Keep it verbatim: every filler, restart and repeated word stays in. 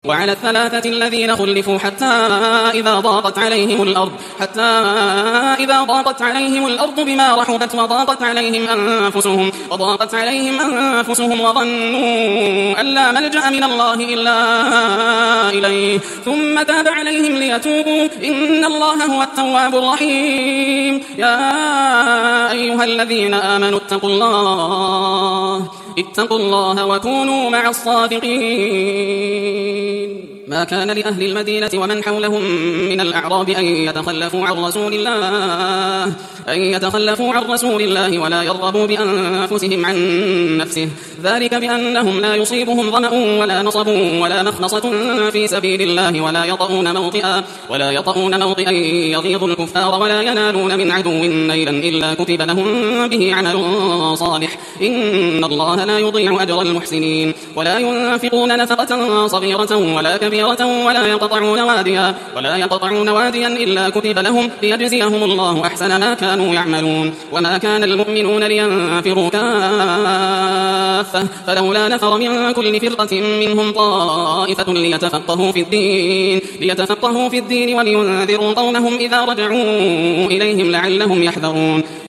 وعلى الثلاثة الذين خلفوا حتى إذا ضاقت عليهم الأرض حتى إذا ضاقت عليهم الأرض بما رحبت وضاقت عليهم أنفسهم وضاقت عليهم أنفسهم وظنوا أن لا ملجأ من الله إلا إليه ثم تاب عليهم ليتوبوا إن الله هو التواب الرحيم. يا أيها الذين آمنوا اتقوا الله اتقوا الله وكونوا مع الصادقين. ما كان لأهل المدينة ومن حولهم من الأعراب أن يتخلفوا عن رسول الله أن يتخلفوا عن رسول الله ولا يرغبوا بأنفسهم عن نفسه ذلك بأنهم لا يصيبهم ظمأ ولا نصب ولا مخنصة في سبيل الله ولا يطؤون موطئا ولا يطؤون موطئا يغيظ الكفار ولا ينالون من عدو نيلا إلا كتب لهم به عمل صالح إن الله لا يضيع أجر المحسنين. ولا ينفقون نفقة صغيرة ولا كبيرة ولا يقطعون واديا ولا يقطعون واديا إلا كتب لهم ليجزيهم الله أحسن ما كانوا يعملون. وما كان المؤمنون لينفروا كافة فلولا نفر من كل فرقة منهم طائفة ليتفقهوا في الدين ليتفقهوا في الدين ولينذروا قومهم إذا رجعوا إليهم لعلهم يحذرون.